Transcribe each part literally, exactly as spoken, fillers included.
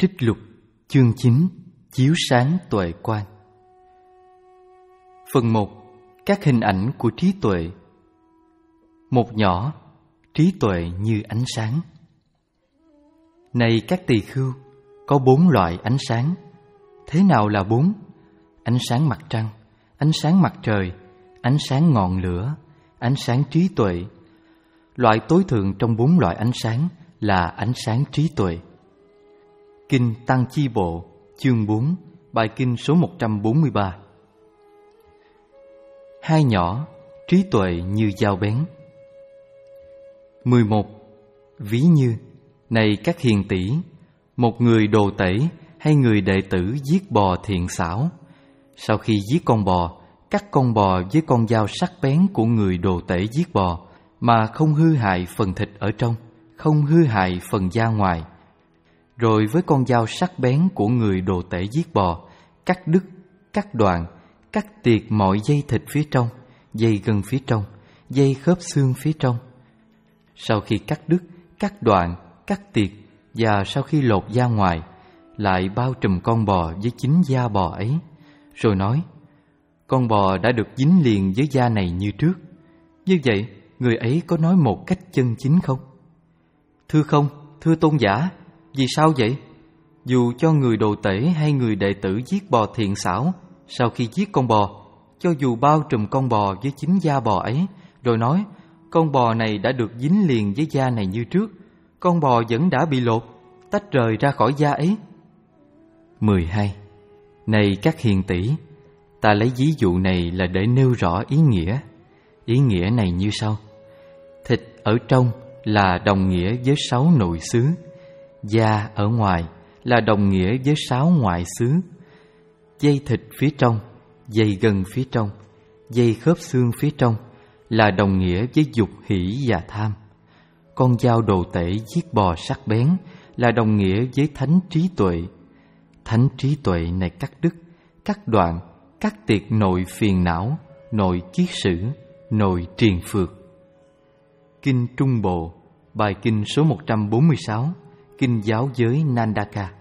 Trích lục chương chín, chiếu sáng tuệ quan. Phần một. Các hình ảnh của trí tuệ. Một nhỏ, trí tuệ như ánh sáng. Này các tỳ khưu, có bốn loại ánh sáng. Thế nào là bốn? Ánh sáng mặt trăng, ánh sáng mặt trời, ánh sáng ngọn lửa, ánh sáng trí tuệ. Loại tối thượng trong bốn loại ánh sáng là ánh sáng trí tuệ. Kinh Tăng Chi Bộ, chương bốn, bài kinh số một trăm bốn mươi ba. Hai nhỏ, trí tuệ như dao bén. Mười một. Ví như, này các hiền tỷ, một người đồ tể hay người đệ tử giết bò thiện xảo. Sau khi giết con bò, cắt con bò với con dao sắc bén của người đồ tể giết bò, mà không hư hại phần thịt ở trong, không hư hại phần da ngoài. Rồi với con dao sắc bén của người đồ tể giết bò, cắt đứt, cắt đoạn, cắt tiệt mọi dây thịt phía trong, dây gân phía trong, dây khớp xương phía trong. Sau khi cắt đứt, cắt đoạn, cắt tiệt, và sau khi lột da ngoài, lại bao trùm con bò với chính da bò ấy, rồi nói: con bò đã được dính liền với da này như trước. Như vậy, người ấy có nói một cách chân chính không? Thưa không, thưa tôn giả. Vì sao vậy? Dù cho người đồ tể hay người đệ tử giết bò thiện xảo, sau khi giết con bò, cho dù bao trùm con bò với chính da bò ấy, rồi nói: con bò này đã được dính liền với da này như trước, con bò vẫn đã bị lột, tách rời ra khỏi da ấy. Mười hai. Này các hiền tỷ, ta lấy ví dụ này là để nêu rõ ý nghĩa. Ý nghĩa này như sau: thịt ở trong là đồng nghĩa với sáu nội xứ, da ở ngoài là đồng nghĩa với sáu ngoại xứ. Dây thịt phía trong, dây gân phía trong, dây khớp xương phía trong là đồng nghĩa với dục hỷ và tham. Con dao đồ tể giết bò sắc bén là đồng nghĩa với thánh trí tuệ. Thánh trí tuệ này cắt đứt, cắt đoạn, cắt tiệt nội phiền não, nội kiết sử, nội triền phược. Kinh Trung Bộ, bài kinh số một trăm bốn mươi sáu, kinh giáo giới Nandaka.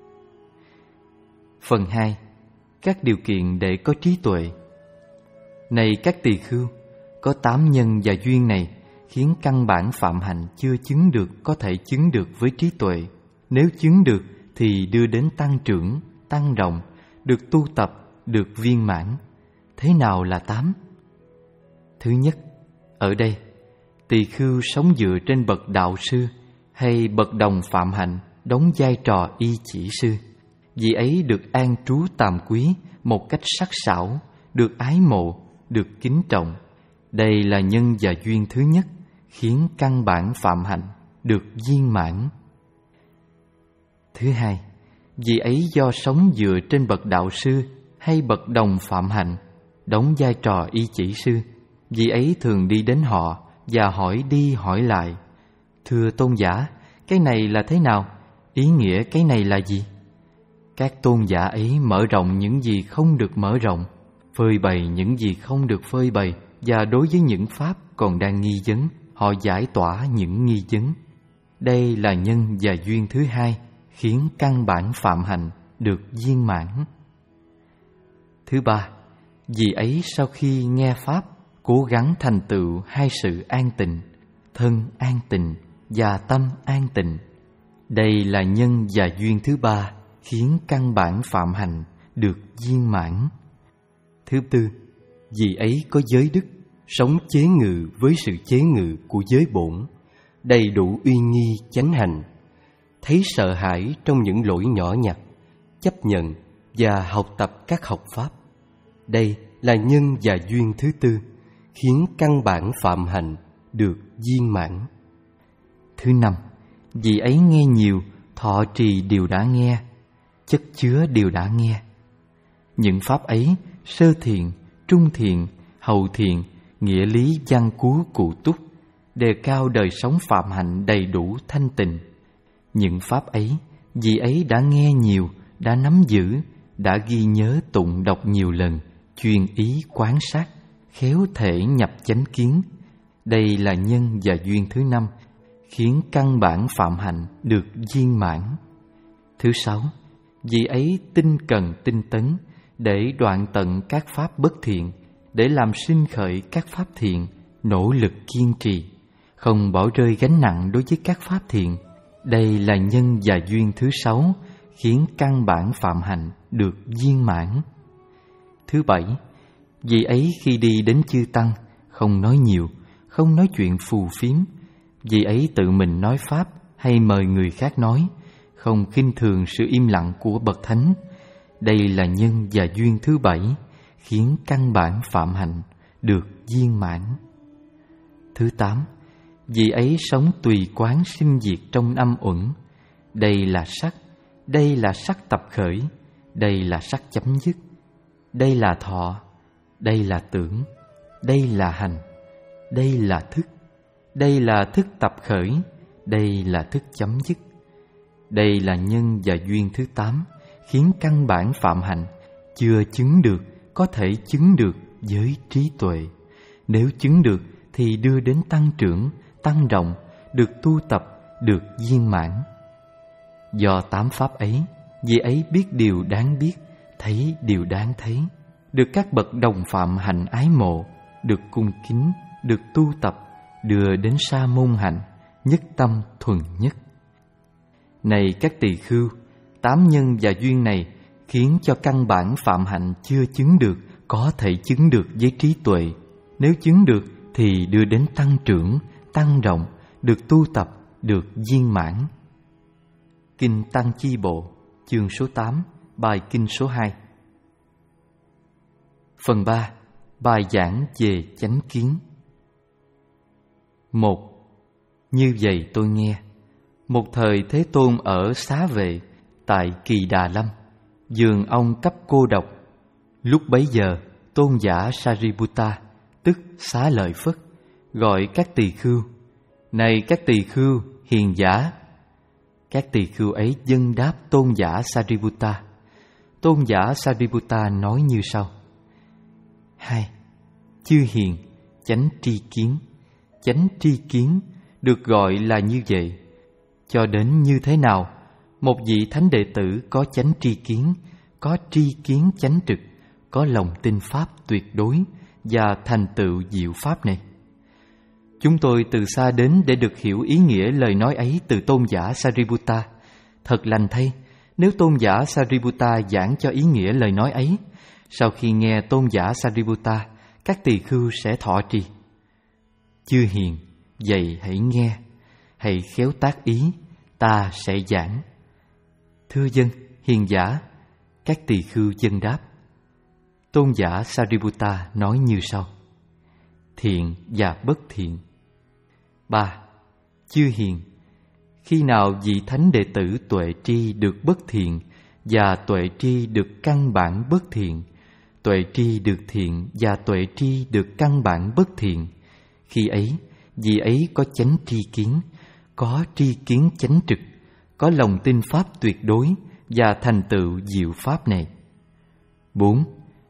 Phần hai. Các điều kiện để có trí tuệ. Này các tỳ khưu, có tám nhân và duyên này khiến căn bản phạm hạnh chưa chứng được có thể chứng được với trí tuệ. Nếu chứng được thì đưa đến tăng trưởng, tăng rộng, được tu tập, được viên mãn. Thế nào là tám? Thứ nhất, ở đây, tỳ khưu sống dựa trên bậc đạo sư hay bậc đồng phạm hạnh đóng vai trò y chỉ sư. Vì ấy được an trú tàm quý một cách sắc sảo, được ái mộ, được kính trọng. Đây là nhân và duyên thứ nhất khiến căn bản phạm hạnh được viên mãn. Thứ hai, vì ấy do sống dựa trên bậc đạo sư hay bậc đồng phạm hạnh đóng vai trò y chỉ sư, vì ấy thường đi đến họ và hỏi đi hỏi lại: thưa tôn giả, cái này là thế nào? Ý nghĩa cái này là gì? Các tôn giả ấy mở rộng những gì không được mở rộng, phơi bày những gì không được phơi bày, và đối với những pháp còn đang nghi vấn, họ giải tỏa những nghi vấn. Đây là nhân và duyên thứ hai khiến căn bản phạm hạnh được viên mãn. Thứ ba, vì ấy sau khi nghe pháp, cố gắng thành tựu hai sự an tịnh, thân an tịnh và tâm an tịnh. Đây là nhân và duyên thứ ba khiến căn bản phạm hạnh được viên mãn. Thứ tư, vì ấy có giới đức, sống chế ngự với sự chế ngự của giới bổn, đầy đủ uy nghi chánh hành, thấy sợ hãi trong những lỗi nhỏ nhặt, chấp nhận và học tập các học pháp. Đây là nhân và duyên thứ tư khiến căn bản phạm hạnh được viên mãn. Thứ năm, vì ấy nghe nhiều, thọ trì điều đã nghe, chất chứa điều đã nghe. Những pháp ấy, sơ thiện, trung thiện, hậu thiện, nghĩa lý văn cú cụ túc, đề cao đời sống phạm hạnh đầy đủ thanh tịnh. Những pháp ấy, vì ấy đã nghe nhiều, đã nắm giữ, đã ghi nhớ tụng đọc nhiều lần, chuyên ý quán sát, khéo thể nhập chánh kiến. Đây là nhân và duyên thứ năm khiến căn bản phạm hạnh được viên mãn. Thứ sáu, vì ấy tinh cần tinh tấn để đoạn tận các pháp bất thiện, để làm sinh khởi các pháp thiện, nỗ lực kiên trì, không bỏ rơi gánh nặng đối với các pháp thiện. Đây là nhân và duyên thứ sáu, khiến căn bản phạm hạnh được viên mãn. Thứ bảy, vì ấy khi đi đến chư tăng, không nói nhiều, không nói chuyện phù phiếm. Vì ấy tự mình nói pháp hay mời người khác nói, không khinh thường sự im lặng của bậc thánh. Đây là nhân và duyên thứ bảy, khiến căn bản phạm hạnh được viên mãn. Thứ tám, vì ấy sống tùy quán sinh diệt trong năm uẩn. Đây là sắc, đây là sắc tập khởi, đây là sắc chấm dứt, đây là thọ, đây là tưởng, đây là hành, đây là thức, đây là thức tập khởi, đây là thức chấm dứt. Đây là nhân và duyên thứ tám, khiến căn bản phạm hạnh chưa chứng được có thể chứng được với trí tuệ. Nếu chứng được thì đưa đến tăng trưởng, tăng rộng, được tu tập, được viên mãn. Do tám pháp ấy, vì ấy biết điều đáng biết, thấy điều đáng thấy, được các bậc đồng phạm hạnh ái mộ, được cung kính, được tu tập, đưa đến sa môn hạnh, nhất tâm thuần nhất. Này các tỳ khưu, tám nhân và duyên này khiến cho căn bản phạm hạnh chưa chứng được có thể chứng được với trí tuệ. Nếu chứng được thì đưa đến tăng trưởng, tăng rộng, được tu tập, được viên mãn. Kinh Tăng Chi Bộ, chương số tám, bài kinh số hai. Phần ba, bài giảng về chánh kiến. Một. Như vậy tôi nghe, một thời Thế Tôn ở Xá Vệ tại Kỳ Đà Lâm, giường ông cấp cô độc. Lúc bấy giờ, tôn giả Sariputta, tức Xá Lợi Phất, gọi các tỳ khưu: Này các tỳ khưu hiền giả! Các tỳ khưu ấy dâng đáp tôn giả Sariputta. Tôn giả Sariputta nói như sau: Hai. Chư hiền, chánh tri kiến. Chánh tri kiến được gọi là như vậy. Cho đến như thế nào, một vị thánh đệ tử có chánh tri kiến, có tri kiến chánh trực, có lòng tin pháp tuyệt đối và thành tựu diệu pháp này. Chúng tôi từ xa đến để được hiểu ý nghĩa lời nói ấy từ tôn giả Sariputta. Thật lành thay, nếu tôn giả Sariputta giảng cho ý nghĩa lời nói ấy, sau khi nghe tôn giả Sariputta, các tỳ khưu sẽ thọ trì. Chư hiền, vậy hãy nghe, hãy khéo tác ý, ta sẽ giảng. Thưa dân, hiền giả, các tỳ khưu dân đáp. Tôn giả Sariputta nói như sau: Thiện và bất thiện. Ba. Chư hiền, khi nào vị thánh đệ tử tuệ tri được bất thiện và tuệ tri được căn bản bất thiện, tuệ tri được thiện và tuệ tri được căn bản bất thiện, khi ấy vị ấy có chánh tri kiến, có tri kiến chánh trực, có lòng tin pháp tuyệt đối và thành tựu diệu pháp này. Bốn.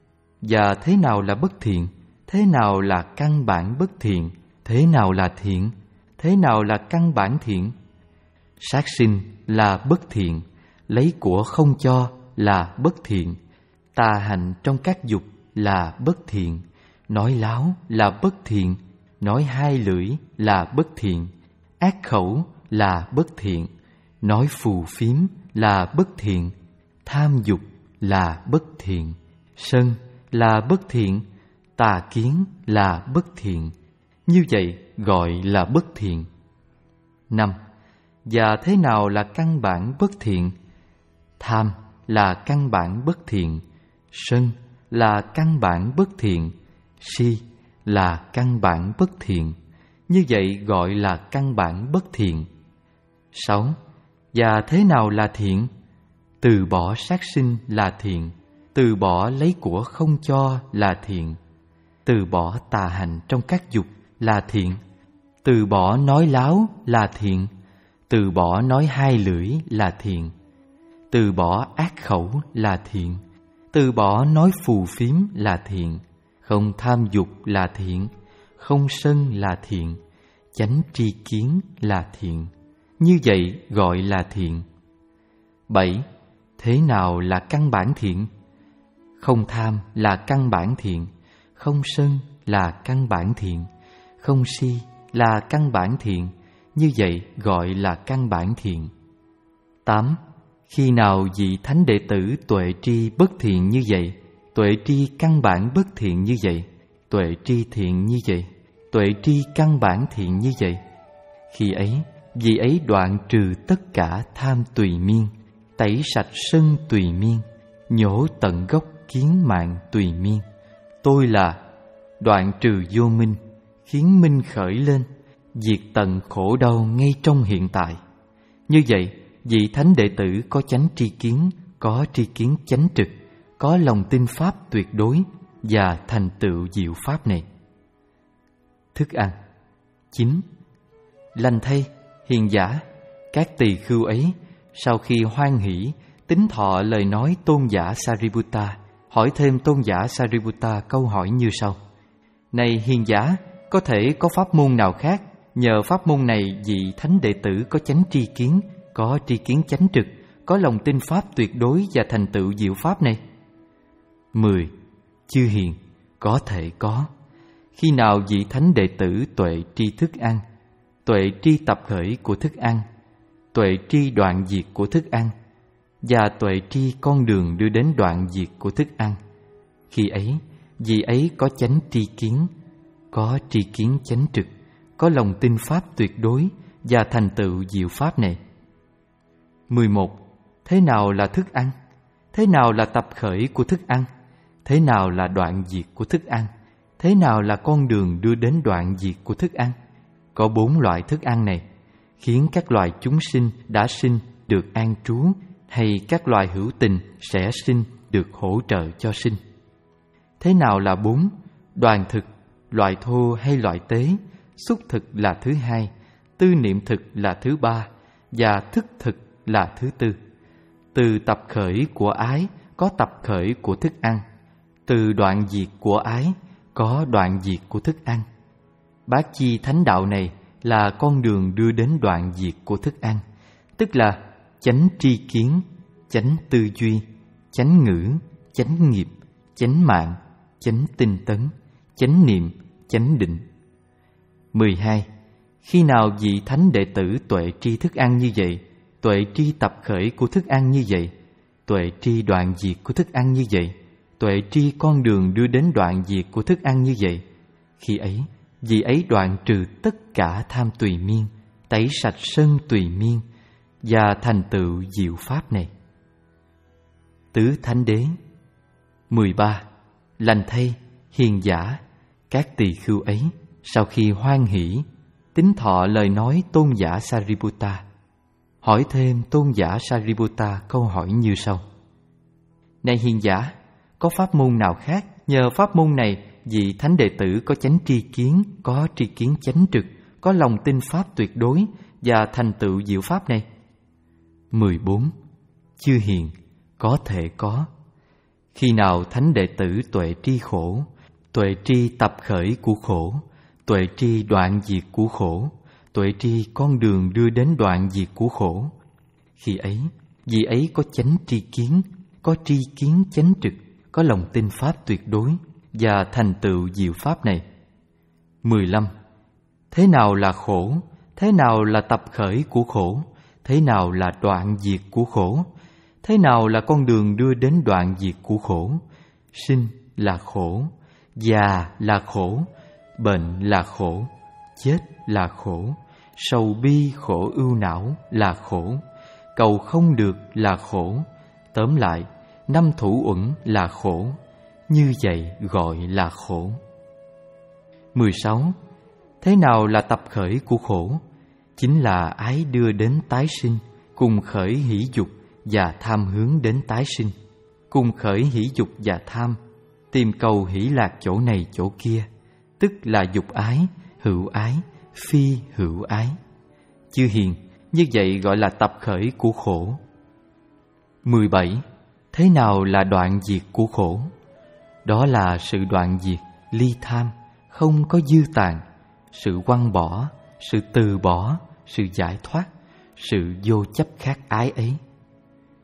Và thế nào là bất thiện? Thế nào là căn bản bất thiện? Thế nào là thiện? Thế nào là căn bản thiện? Sát sinh là bất thiện, lấy của không cho là bất thiện, tà hành trong các dục là bất thiện, nói láo là bất thiện, nói hai lưỡi là bất thiện, ác khẩu là bất thiện, nói phù phiếm là bất thiện, tham dục là bất thiện, sân là bất thiện, tà kiến là bất thiện. Như vậy gọi là bất thiện. Năm. Và thế nào là căn bản bất thiện? Tham là căn bản bất thiện, sân là căn bản bất thiện, si là căn bản bất thiện. Như vậy gọi là căn bản bất thiện. Sáu. Và thế nào là thiện? Từ bỏ sát sinh là thiện, từ bỏ lấy của không cho là thiện, từ bỏ tà hành trong các dục là thiện, từ bỏ nói láo là thiện, từ bỏ nói hai lưỡi là thiện, từ bỏ ác khẩu là thiện, từ bỏ nói phù phiếm là thiện, không tham dục là thiện, không sân là thiện, chánh tri kiến là thiện. Như vậy gọi là thiện. bảy. Thế nào là căn bản thiện? Không tham là căn bản thiện, không sân là căn bản thiện, không si là căn bản thiện, như vậy gọi là căn bản thiện. Tám. Khi nào vị thánh đệ tử tuệ tri bất thiện như vậy, tuệ tri căn bản bất thiện như vậy, tuệ tri thiện như vậy, tuệ tri căn bản thiện như vậy, khi ấy vị ấy đoạn trừ tất cả tham tùy miên, tẩy sạch sân tùy miên, nhổ tận gốc kiến mạng tùy miên. Tôi là đoạn trừ vô minh, khiến minh khởi lên, diệt tận khổ đau ngay trong hiện tại. Như vậy, vị thánh đệ tử có chánh tri kiến, có tri kiến chánh trực, có lòng tin pháp tuyệt đối và thành tựu diệu pháp này. Thức ăn. Chín. Lành thay, hiền giả, các tỳ khưu ấy sau khi hoan hỷ tín thọ lời nói tôn giả Sariputta, hỏi thêm tôn giả Sariputta câu hỏi như sau: Này hiền giả, có thể có pháp môn nào khác nhờ pháp môn này vị thánh đệ tử có chánh tri kiến, có tri kiến chánh trực, có lòng tin pháp tuyệt đối và thành tựu diệu pháp này? Mười. Chư hiền, có thể có. Khi nào vị thánh đệ tử tuệ tri thức ăn, tuệ tri tập khởi của thức ăn, tuệ tri đoạn diệt của thức ăn, và tuệ tri con đường đưa đến đoạn diệt của thức ăn, khi ấy vị ấy có chánh tri kiến, có tri kiến chánh trực, có lòng tin pháp tuyệt đối và thành tựu diệu pháp này. Mười một. Thế nào là thức ăn? Thế nào là tập khởi của thức ăn? Thế nào là đoạn diệt của thức ăn? Thế nào là con đường đưa đến đoạn diệt của thức ăn? Có bốn loại thức ăn này, khiến các loài chúng sinh đã sinh được an trú, hay các loài hữu tình sẽ sinh được hỗ trợ cho sinh. Thế nào là bốn? Đoàn thực, loại thô hay loại tế, xúc thực là thứ hai, tư niệm thực là thứ ba, và thức thực là thứ tư. Từ tập khởi của ái có tập khởi của thức ăn, từ đoạn diệt của ái có đoạn diệt của thức ăn. Bát chi thánh đạo này là con đường đưa đến đoạn diệt của thức ăn, tức là chánh tri kiến, chánh tư duy, chánh ngữ, chánh nghiệp, chánh mạng, chánh tinh tấn, chánh niệm, chánh định. Mười hai. Khi nào vị thánh đệ tử tuệ tri thức ăn như vậy, tuệ tri tập khởi của thức ăn như vậy, tuệ tri đoạn diệt của thức ăn như vậy, tuệ tri con đường đưa đến đoạn diệt của thức ăn như vậy, khi ấy vị ấy đoạn trừ tất cả tham tùy miên, tẩy sạch sân tùy miên và thành tựu diệu pháp này. Tứ thánh đế. Mười ba. Lành thay, hiền giả, các tỳ khưu ấy sau khi hoan hỷ tín thọ lời nói tôn giả Sariputta, hỏi thêm tôn giả Sariputta câu hỏi như sau: Này hiền giả, có pháp môn nào khác nhờ pháp môn này vị thánh đệ tử có chánh tri kiến, có tri kiến chánh trực, có lòng tin pháp tuyệt đối và thành tựu diệu pháp này? Mười bốn. Chư hiền, có thể có. Khi nào thánh đệ tử tuệ tri khổ, tuệ tri tập khởi của khổ, tuệ tri đoạn diệt của khổ, tuệ tri con đường đưa đến đoạn diệt của khổ, khi ấy vị ấy có chánh tri kiến, có tri kiến chánh trực, có lòng tin pháp tuyệt đối và thành tựu diệu pháp này. Mười lăm. Thế nào là khổ? Thế nào là tập khởi của khổ? Thế nào là đoạn diệt của khổ? Thế nào là con đường đưa đến đoạn diệt của khổ? Sinh là khổ, già là khổ, bệnh là khổ, chết là khổ, sầu bi khổ ưu não là khổ, cầu không được là khổ. Tóm lại, năm thủ uẩn là khổ, như vậy gọi là khổ. Mười sáu. Thế nào là tập khởi của khổ? Chính là ái đưa đến tái sinh, cùng khởi hỷ dục và tham hướng đến tái sinh, cùng khởi hỷ dục và tham, tìm cầu hỷ lạc chỗ này chỗ kia, tức là dục ái, hữu ái, phi hữu ái. Chư hiền, như vậy gọi là tập khởi của khổ. Mười bảy. Thế nào là đoạn diệt của khổ? Đó là sự đoạn diệt, ly tham, không có dư tàn, sự quăng bỏ, sự từ bỏ, sự giải thoát, sự vô chấp khát ái ấy.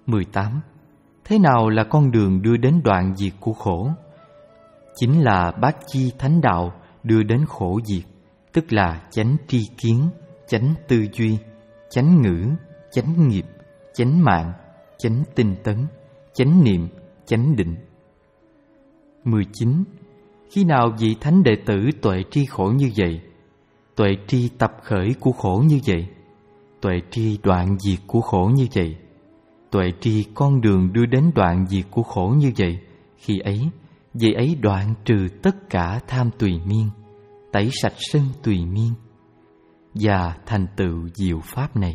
mười tám. Thế nào là con đường đưa đến đoạn diệt của khổ? Chính là bát chi thánh đạo đưa đến khổ diệt, tức là chánh tri kiến, chánh tư duy, chánh ngữ, chánh nghiệp, chánh mạng, chánh tinh tấn, chánh niệm, chánh định. mười chín. Khi nào vị thánh đệ tử tuệ tri khổ như vậy, tuệ tri tập khởi của khổ như vậy, tuệ tri đoạn diệt của khổ như vậy, tuệ tri con đường đưa đến đoạn diệt của khổ như vậy, khi ấy, vị ấy đoạn trừ tất cả tham tùy miên, tẩy sạch sân tùy miên, và thành tựu diệu pháp này.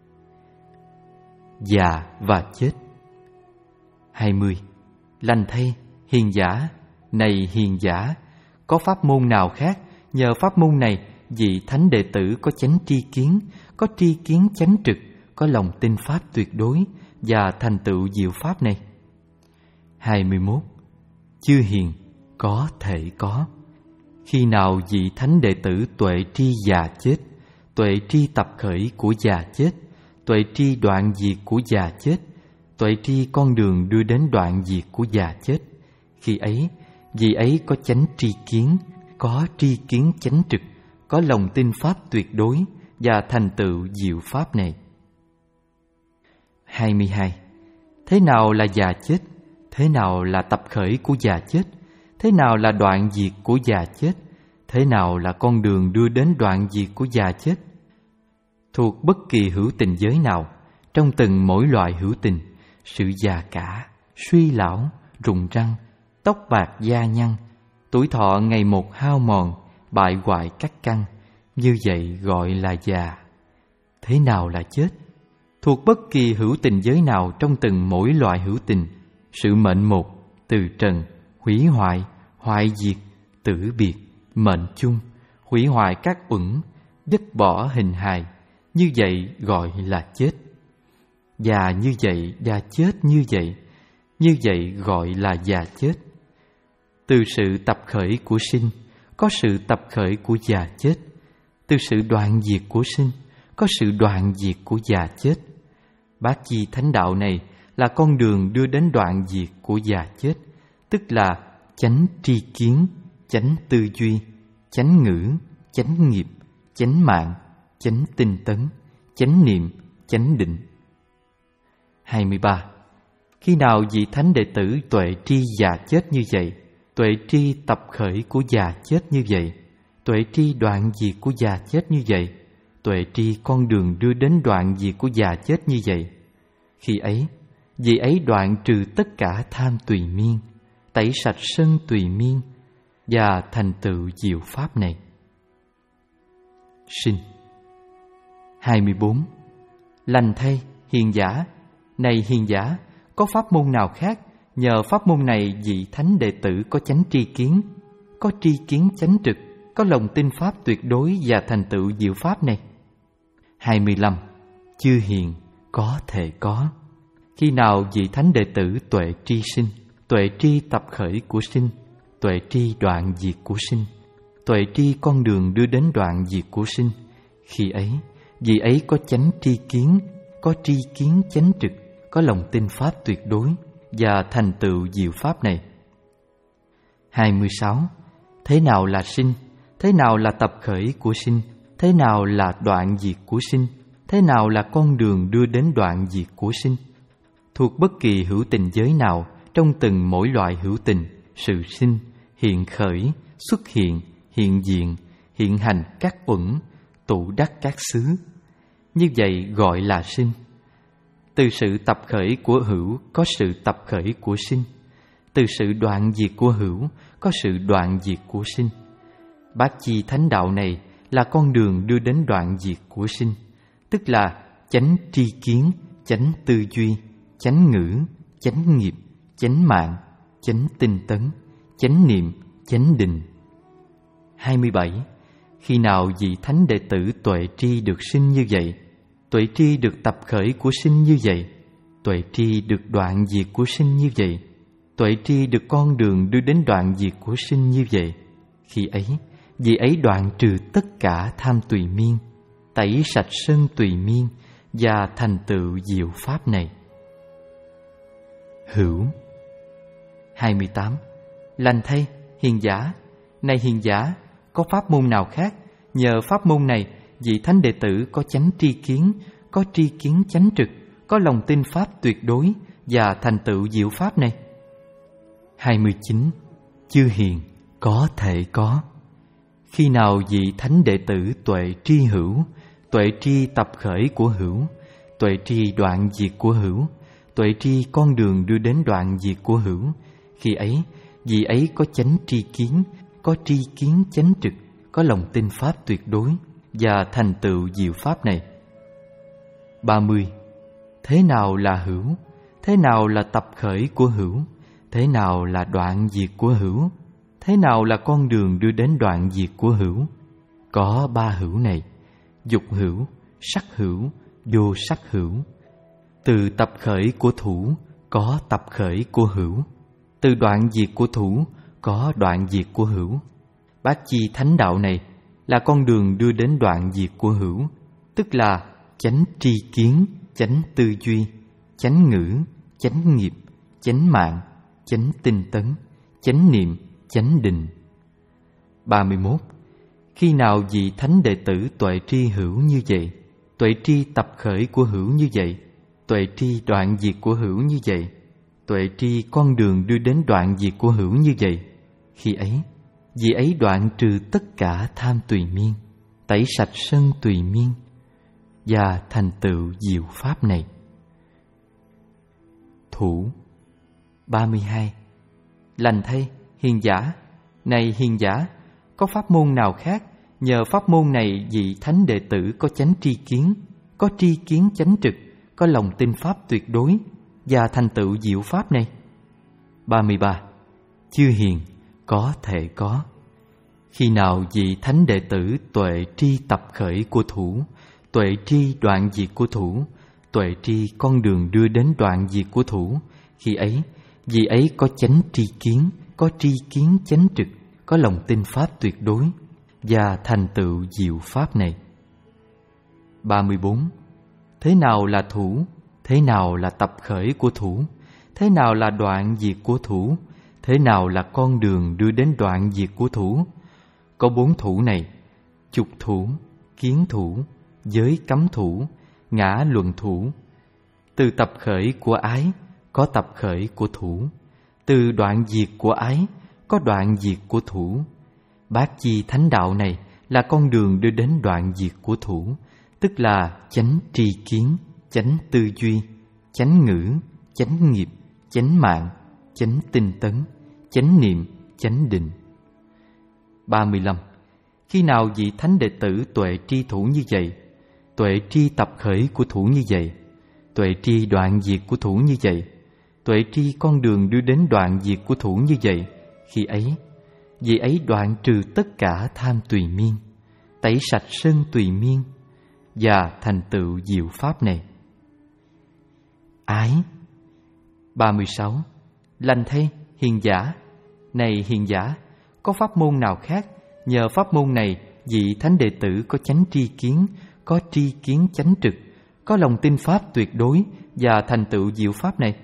Già và chết. hai mươi. Lành thay, hiền giả, này hiền giả, có pháp môn nào khác, nhờ pháp môn này, vị thánh đệ tử có chánh tri kiến, có tri kiến chánh trực, có lòng tin pháp tuyệt đối, và thành tựu diệu pháp này. hai mươi mốt. Chư hiền, có thể có. Khi nào vị thánh đệ tử tuệ tri già chết, tuệ tri tập khởi của già chết, tuệ tri đoạn diệt của già chết, tuệ tri con đường đưa đến đoạn diệt của già chết, khi ấy, vị ấy có chánh tri kiến, có tri kiến chánh trực, có lòng tin pháp tuyệt đối, và thành tựu diệu pháp này. hai mươi hai. Thế nào là già chết? Thế nào là tập khởi của già chết? Thế nào là đoạn diệt của già chết? Thế nào là con đường đưa đến đoạn diệt của già chết? Thuộc bất kỳ hữu tình giới nào, trong từng mỗi loại hữu tình, sự già cả, suy lão, rụng răng, tóc bạc da nhăn, tuổi thọ ngày một hao mòn, bại hoại các căn, như vậy gọi là già. Thế nào là chết? Thuộc bất kỳ hữu tình giới nào trong từng mỗi loại hữu tình, sự mệnh một, từ trần, hủy hoại, hoại diệt, tử biệt, mệnh chung, hủy hoại các uẩn, dứt bỏ hình hài, như vậy gọi là chết. Già như vậy và chết như vậy, như vậy gọi là già chết. Từ sự tập khởi của sinh, có sự tập khởi của già chết. Từ sự đoạn diệt của sinh, có sự đoạn diệt của già chết. Bát chi thánh đạo này là con đường đưa đến đoạn diệt của già chết, tức là chánh tri kiến, chánh tư duy, chánh ngữ, chánh nghiệp, chánh mạng, chánh tinh tấn, chánh niệm, chánh định. hai mươi ba. Khi nào vị thánh đệ tử tuệ tri già chết như vậy, tuệ tri tập khởi của già chết như vậy, tuệ tri đoạn diệt của già chết như vậy, tuệ tri con đường đưa đến đoạn diệt của già chết như vậy, khi ấy, vị ấy đoạn trừ tất cả tham tùy miên, tẩy sạch sân tùy miên, và thành tựu diệu pháp này. Sinh. hai mươi bốn. Lành thay, hiền giả, này hiền giả, có pháp môn nào khác, nhờ pháp môn này vị thánh đệ tử có chánh tri kiến, có tri kiến chánh trực, có lòng tin pháp tuyệt đối, và thành tựu diệu pháp này. hai mươi lăm. Chư hiền, có thể có. Khi nào vị thánh đệ tử tuệ tri sinh, tuệ tri tập khởi của sinh, tuệ tri đoạn diệt của sinh, tuệ tri con đường đưa đến đoạn diệt của sinh, khi ấy, vị ấy có chánh tri kiến, có tri kiến chánh trực, có lòng tin pháp tuyệt đối, và thành tựu diệu pháp này. hai mươi sáu. Thế nào là sinh? Thế nào là tập khởi của sinh? Thế nào là đoạn diệt của sinh? Thế nào là con đường đưa đến đoạn diệt của sinh? Thuộc bất kỳ hữu tình giới nào, trong từng mỗi loại hữu tình, sự sinh, hiện khởi, xuất hiện, hiện diện, hiện hành các uẩn, tụ đắc các xứ, như vậy gọi là sinh. Từ sự tập khởi của hữu có sự tập khởi của sinh, từ sự đoạn diệt của hữu có sự đoạn diệt của sinh. Bát chi thánh đạo này là con đường đưa đến đoạn diệt của sinh, tức là chánh tri kiến, chánh tư duy, chánh ngữ, chánh nghiệp, chánh mạng, chánh tinh tấn, chánh niệm, chánh định. hai mươi bảy. Khi nào vị thánh đệ tử tuệ tri được sinh như vậy, tuệ tri được tập khởi của sinh như vậy, tuệ tri được đoạn diệt của sinh như vậy, tuệ tri được con đường đưa đến đoạn diệt của sinh như vậy, khi ấy, vị ấy đoạn trừ tất cả tham tùy miên, tẩy sạch sân tùy miên, và thành tựu diệu pháp này. hữu. hai mươi tám. Lành thay, hiền giả. Này hiền giả, có pháp môn nào khác, nhờ pháp môn này, vị thánh đệ tử có chánh tri kiến, có tri kiến chánh trực, có lòng tin pháp tuyệt đối và thành tựu diệu pháp này? hai mươi chín. Chư hiền, có thể có. Khi nào vị thánh đệ tử tuệ tri hữu, tuệ tri tập khởi của hữu, tuệ tri đoạn diệt của hữu, tuệ tri con đường đưa đến đoạn diệt của hữu, khi ấy vị ấy có chánh tri kiến, có tri kiến chánh trực, có lòng tin pháp tuyệt đối và thành tựu diệu pháp này. ba mươi. Thế nào là hữu? Thế nào là tập khởi của hữu? Thế nào là đoạn diệt của hữu? Thế nào là con đường đưa đến đoạn diệt của hữu? Có ba hữu này: dục hữu, sắc hữu, vô sắc hữu. Từ tập khởi của thủ có tập khởi của hữu, từ đoạn diệt của thủ có đoạn diệt của hữu. Bát chi thánh đạo này là con đường đưa đến đoạn diệt của hữu, tức là chánh tri kiến, chánh tư duy, chánh ngữ, chánh nghiệp, chánh mạng, chánh tinh tấn, chánh niệm, chánh định. ba mươi mốt. Khi nào vị thánh đệ tử tuệ tri hữu như vậy, tuệ tri tập khởi của hữu như vậy, tuệ tri đoạn diệt của hữu như vậy, tuệ tri con đường đưa đến đoạn diệt của hữu như vậy, khi ấy vị ấy đoạn trừ tất cả tham tùy miên, tẩy sạch sân tùy miên và thành tựu diệu pháp này. Thủ. ba mươi hai. Lành thay, hiền giả. Này hiền giả, có pháp môn nào khác, nhờ pháp môn này vị thánh đệ tử có chánh tri kiến, có tri kiến chánh trực, có lòng tin pháp tuyệt đối và thành tựu diệu pháp này? ba mươi ba. Chư hiền, có thể có. Khi nào vị thánh đệ tử tuệ tri tập khởi của thủ, tuệ tri đoạn diệt của thủ, tuệ tri con đường đưa đến đoạn diệt của thủ, khi ấy vị ấy có chánh tri kiến, có tri kiến chánh trực, có lòng tin pháp tuyệt đối và thành tựu diệu pháp này. ba mươi bốn. Thế nào là thủ? Thế nào là tập khởi của thủ? Thế nào là đoạn diệt của thủ? Thế nào là con đường đưa đến đoạn diệt của thủ? Có bốn thủ này: chục thủ, kiến thủ, giới cấm thủ, ngã luận thủ. Từ tập khởi của ái có tập khởi của thủ, từ đoạn diệt của ái có đoạn diệt của thủ. Bát chi thánh đạo này là con đường đưa đến đoạn diệt của thủ, tức là chánh tri kiến, chánh tư duy, chánh ngữ, chánh nghiệp, chánh mạng, chánh tinh tấn, chánh niệm, chánh định. ba mươi lăm. Khi nào vị thánh đệ tử tuệ tri thủ như vậy, tuệ tri tập khởi của thủ như vậy, tuệ tri đoạn diệt của thủ như vậy, tuệ tri con đường đưa đến đoạn diệt của thủ như vậy, khi ấy vị ấy đoạn trừ tất cả tham tùy miên, tẩy sạch sân tùy miên và thành tựu diệu pháp này. Ái. ba mươi sáu. Lành thay, hiền giả. Này hiền giả, có pháp môn nào khác, nhờ pháp môn này vị thánh đệ tử có chánh tri kiến, có tri kiến chánh trực, có lòng tin pháp tuyệt đối và thành tựu diệu pháp này?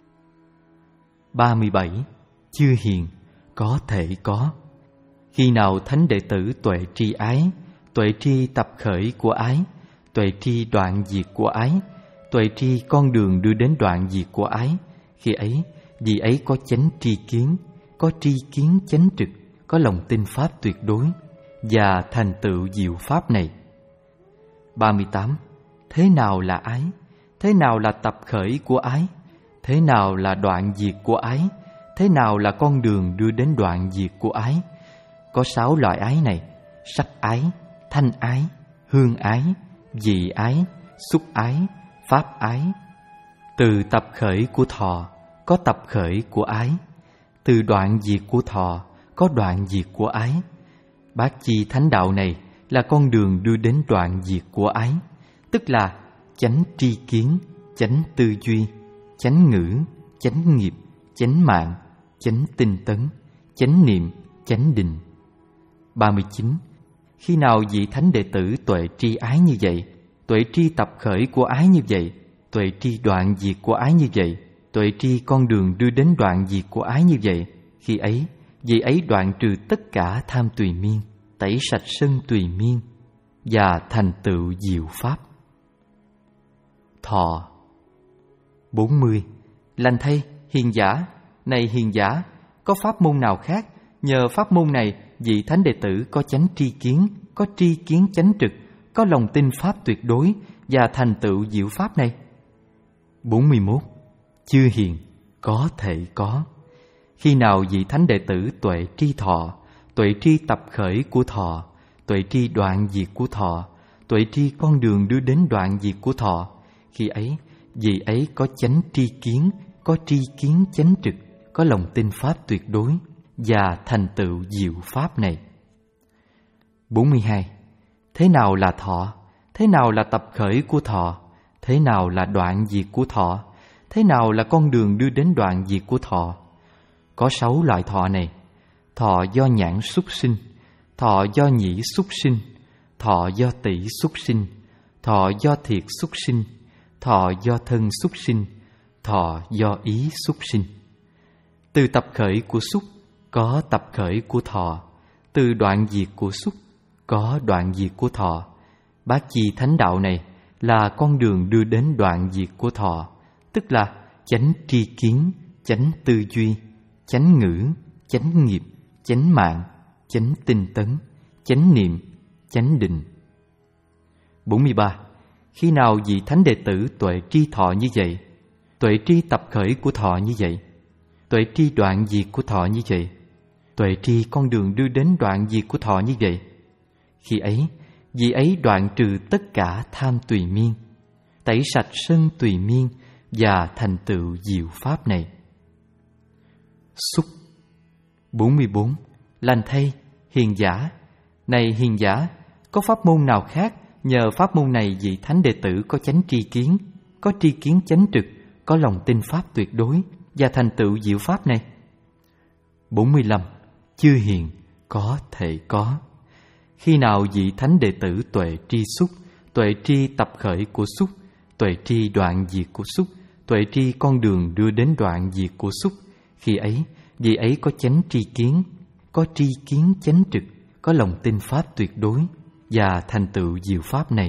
ba mươi bảy. Chư hiền, có thể có. Khi nào thánh đệ tử tuệ tri ái, tuệ tri tập khởi của ái, tuệ tri đoạn diệt của ái, tuệ tri con đường đưa đến đoạn diệt của ái, khi ấy vị ấy có chánh tri kiến, có tri kiến chánh trực, có lòng tin pháp tuyệt đối và thành tựu diệu pháp này. ba mươi tám. Thế nào là ái? Thế nào là tập khởi của ái? Thế nào là đoạn diệt của ái? Thế nào là con đường đưa đến đoạn diệt của ái? Có sáu loại ái này: sắc ái, thanh ái, hương ái, vị ái, xúc ái, pháp ái. Từ tập khởi của thọ có tập khởi của ái, từ đoạn diệt của thọ có đoạn diệt của ái. Bát chi thánh đạo này là con đường đưa đến đoạn diệt của ái, tức là chánh tri kiến, chánh tư duy, chánh ngữ, chánh nghiệp, chánh mạng, chánh tinh tấn, chánh niệm, chánh định. ba mươi chín. Khi nào vị thánh đệ tử tuệ tri ái như vậy, tuệ tri tập khởi của ái như vậy, tuệ tri đoạn diệt của ái như vậy, tuệ tri con đường đưa đến đoạn diệt của ái như vậy, khi ấy, vì ấy đoạn trừ tất cả tham tùy miên, tẩy sạch sân tùy miên và thành tựu diệu pháp. Thọ. bốn mươi. Lành thay, hiền giả, này hiền giả, có pháp môn nào khác, nhờ pháp môn này vị thánh đệ tử có chánh tri kiến, có tri kiến chánh trực, có lòng tin pháp tuyệt đối và thành tựu diệu pháp này? bốn mươi mốt. Chư hiền, có thể có. Khi nào vị thánh đệ tử tuệ tri thọ, tuệ tri tập khởi của thọ, tuệ tri đoạn diệt của thọ, tuệ tri con đường đưa đến đoạn diệt của thọ, khi ấy vị ấy có chánh tri kiến, có tri kiến chánh trực, có lòng tin pháp tuyệt đối và thành tựu diệu pháp này. bốn mươi hai. Thế nào là thọ? Thế nào là tập khởi của thọ? Thế nào là đoạn diệt của thọ? Thế nào là con đường đưa đến đoạn diệt của thọ? Có sáu loại thọ này: thọ do nhãn xúc sinh, thọ do nhĩ xúc sinh, thọ do tỷ xúc sinh, thọ do thiệt xúc sinh, thọ do thân xúc sinh, thọ do ý xúc sinh. Từ tập khởi của xúc có tập khởi của thọ, từ đoạn diệt của xúc có đoạn diệt của thọ. Bát chi thánh đạo này là con đường đưa đến đoạn diệt của thọ, tức là chánh tri kiến, chánh tư duy, chánh ngữ, chánh nghiệp, chánh mạng, chánh tinh tấn, chánh niệm, chánh định. bốn mươi ba. Khi nào vị thánh đệ tử tuệ tri thọ như vậy, tuệ tri tập khởi của thọ như vậy, tuệ tri đoạn diệt của thọ như vậy, tuệ tri con đường đưa đến đoạn diệt của thọ như vậy, khi ấy vị ấy đoạn trừ tất cả tham tùy miên, tẩy sạch sân tùy miên và thành tựu diệu pháp này. Xúc. bốn mươi bốn. Lành thay, hiền giả, này hiền giả, có pháp môn nào khác, nhờ pháp môn này vị thánh đệ tử có chánh tri kiến, có tri kiến chánh trực, có lòng tin pháp tuyệt đối và thành tựu diệu pháp này? bốn mươi lăm. Chư hiền, có thể có. Khi nào vị thánh đệ tử tuệ tri xúc, tuệ tri tập khởi của xúc, tuệ tri đoạn diệt của xúc, tuệ tri con đường đưa đến đoạn diệt của xúc, khi ấy vị ấy có chánh tri kiến, có tri kiến chánh trực, có lòng tin pháp tuyệt đối và thành tựu diệu pháp này.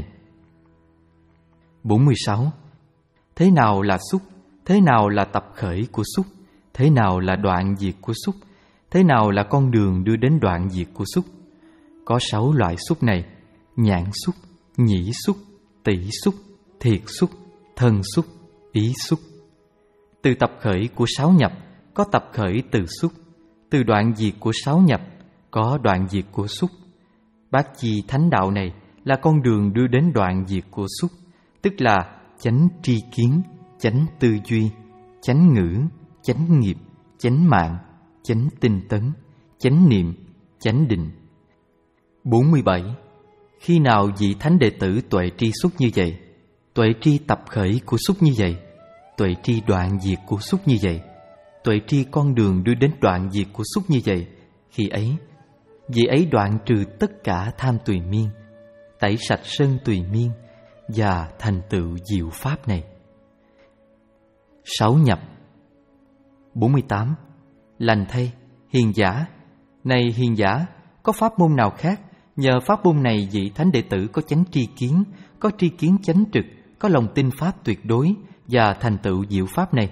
bốn mươi sáu. Thế nào là xúc? Thế nào là tập khởi của xúc? Thế nào là đoạn diệt của xúc? Thế nào là con đường đưa đến đoạn diệt của xúc? Có sáu loại xúc này: nhãn xúc, nhĩ xúc, tỷ xúc, thiệt xúc, thân xúc, ý xúc. Từ tập khởi của sáu nhập có tập khởi từ xúc, từ đoạn diệt của sáu nhập có đoạn diệt của xúc. Bát chi thánh đạo này là con đường đưa đến đoạn diệt của xúc, tức là chánh tri kiến, chánh tư duy, chánh ngữ, chánh nghiệp, chánh mạng, chánh tinh tấn, chánh niệm, chánh định. bốn mươi bảy. Khi nào vị thánh đệ tử tuệ tri xúc như vậy, tuệ tri tập khởi của xúc như vậy, tuệ tri đoạn diệt của xúc như vậy, tuệ tri con đường đưa đến đoạn diệt của xúc như vậy, khi ấy vị ấy đoạn trừ tất cả tham tùy miên, tẩy sạch sân tùy miên và thành tựu diệu pháp này. Sáu nhập. bốn mươi tám. Lành thay, hiền giả, này hiền giả, có pháp môn nào khác, nhờ pháp môn này vị thánh đệ tử có chánh tri kiến, có tri kiến chánh trực, có lòng tin pháp tuyệt đối và thành tựu diệu pháp này?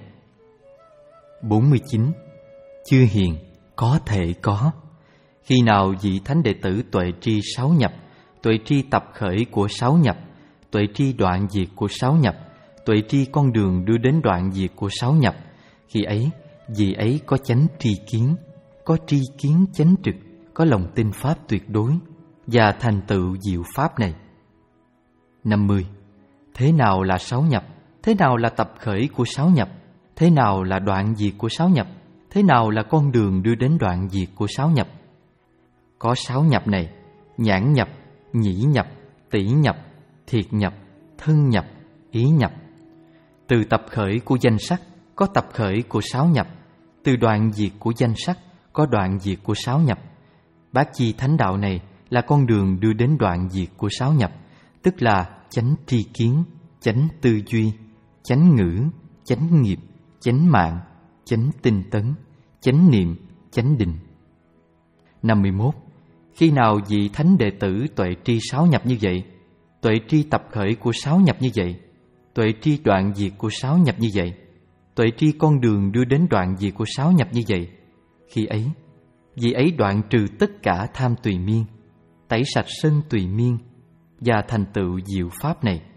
bốn mươi chín. Chư hiền, có thể có. Khi nào vị thánh đệ tử tuệ tri sáu nhập, tuệ tri tập khởi của sáu nhập, tuệ tri đoạn diệt của sáu nhập, tuệ tri con đường đưa đến đoạn diệt của sáu nhập, khi ấy vị ấy có chánh tri kiến, có tri kiến chánh trực, có lòng tin pháp tuyệt đối và thành tựu diệu pháp này. năm mươi. Thế nào là sáu nhập? Thế nào là tập khởi của sáu nhập? Thế nào là đoạn diệt của sáu nhập? Thế nào là con đường đưa đến đoạn diệt của sáu nhập? Có sáu nhập này: nhãn nhập, nhĩ nhập, tỷ nhập, thiệt nhập, thân nhập, ý nhập. Từ tập khởi của danh sắc có tập khởi của sáu nhập, từ đoạn diệt của danh sắc có đoạn diệt của sáu nhập. Bát chi thánh đạo này là con đường đưa đến đoạn diệt của sáu nhập, tức là chánh tri kiến, chánh tư duy, chánh ngữ, chánh nghiệp, chánh mạng, chánh tinh tấn, chánh niệm, chánh định. Năm mươi mốt. Khi nào vị thánh đệ tử tuệ tri sáu nhập như vậy, tuệ tri tập khởi của sáu nhập như vậy, tuệ tri đoạn diệt của sáu nhập như vậy, tuệ tri con đường đưa đến đoạn diệt của sáu nhập như vậy, khi ấy, vị ấy đoạn trừ tất cả tham tùy miên, tẩy sạch sân tùy miên và thành tựu diệu pháp này.